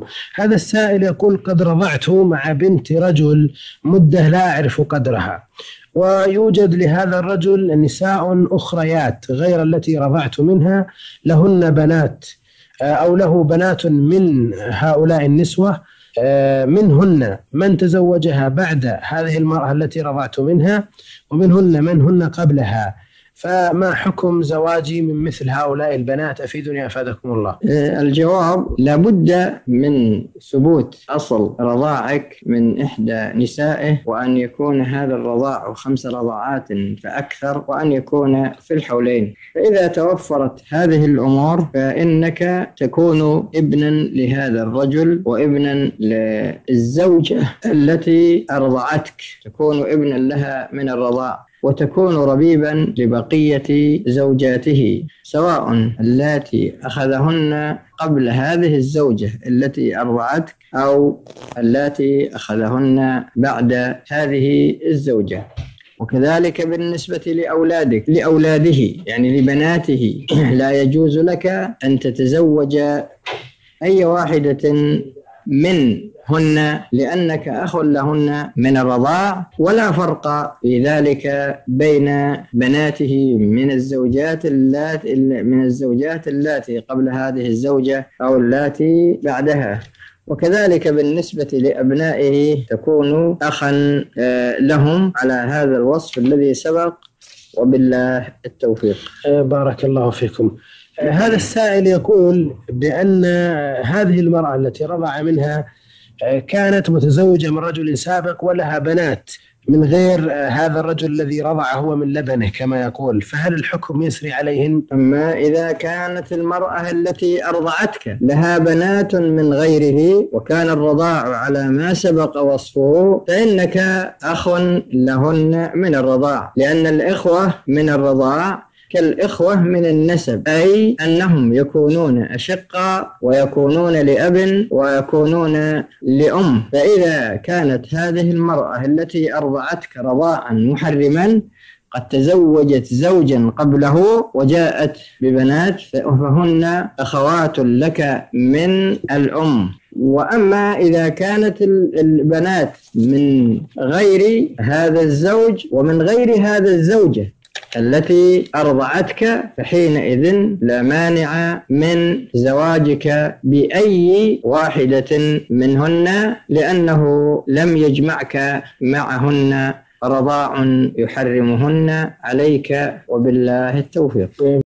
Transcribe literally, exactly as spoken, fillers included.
هذا السائل يقول: قد رضعت مع بنت رجل مدة لا أعرف قدرها، ويوجد لهذا الرجل نساء أخريات غير التي رضعت منها، لهن بنات أو له بنات من هؤلاء النسوة، منهن من تزوجها بعد هذه المرأة التي رضعت منها، ومنهن من هن قبلها، فما حكم زواجي من مثل هؤلاء البنات؟ أفيدني أفادكم الله. الجواب: لابد من ثبوت أصل رضاعك من إحدى نسائه، وأن يكون هذا الرضاع خمس رضاعات فأكثر، وأن يكون في الحولين. فإذا توفرت هذه الأمور فإنك تكون ابنا لهذا الرجل وابنا للزوجة التي أرضعتك، تكون ابنا لها من الرضاع، وتكون ربيبا لبقية زوجاته، سواء اللاتي أخذهن قبل هذه الزوجة التي أرضعتك أو اللاتي أخذهن بعد هذه الزوجة. وكذلك بالنسبة لأولادك لأولاده يعني لبناته، لا يجوز لك أن تتزوج أي واحدة من هن، لأنك أخ لهن من الرضاع، ولا فرق في ذلك بين بناته من الزوجات اللاتي من الزوجات اللاتي قبل هذه الزوجة أو اللاتي بعدها. وكذلك بالنسبة لأبنائه تكون أخا لهم على هذا الوصف الذي سبق، وبالله التوفيق. بارك الله فيكم. هذا السائل يقول بأن هذه المرأة التي رضع منها كانت متزوجة من رجل سابق ولها بنات من غير هذا الرجل الذي رضع هو من لبنه كما يقول، فهل الحكم يسري عليهن؟ أما إذا كانت المرأة التي أرضعتك لها بنات من غيره وكان الرضاع على ما سبق وصفه، فإنك أخ لهن من الرضاع، لأن الإخوة من الرضاع كالإخوة من النسب، أي أنهم يكونون أشقاء ويكونون لأب ويكونون لأم. فإذا كانت هذه المرأة التي أرضعتك رضاعا محرما قد تزوجت زوجا قبله وجاءت ببنات، فهن أخوات لك من الأم. وأما إذا كانت البنات من غير هذا الزوج ومن غير هذا الزوجة التي أرضعتك، فحينئذ لا مانع من زواجك بأي واحدة منهن، لأنه لم يجمعك معهن رضاع يحرمهن عليك، وبالله التوفيق.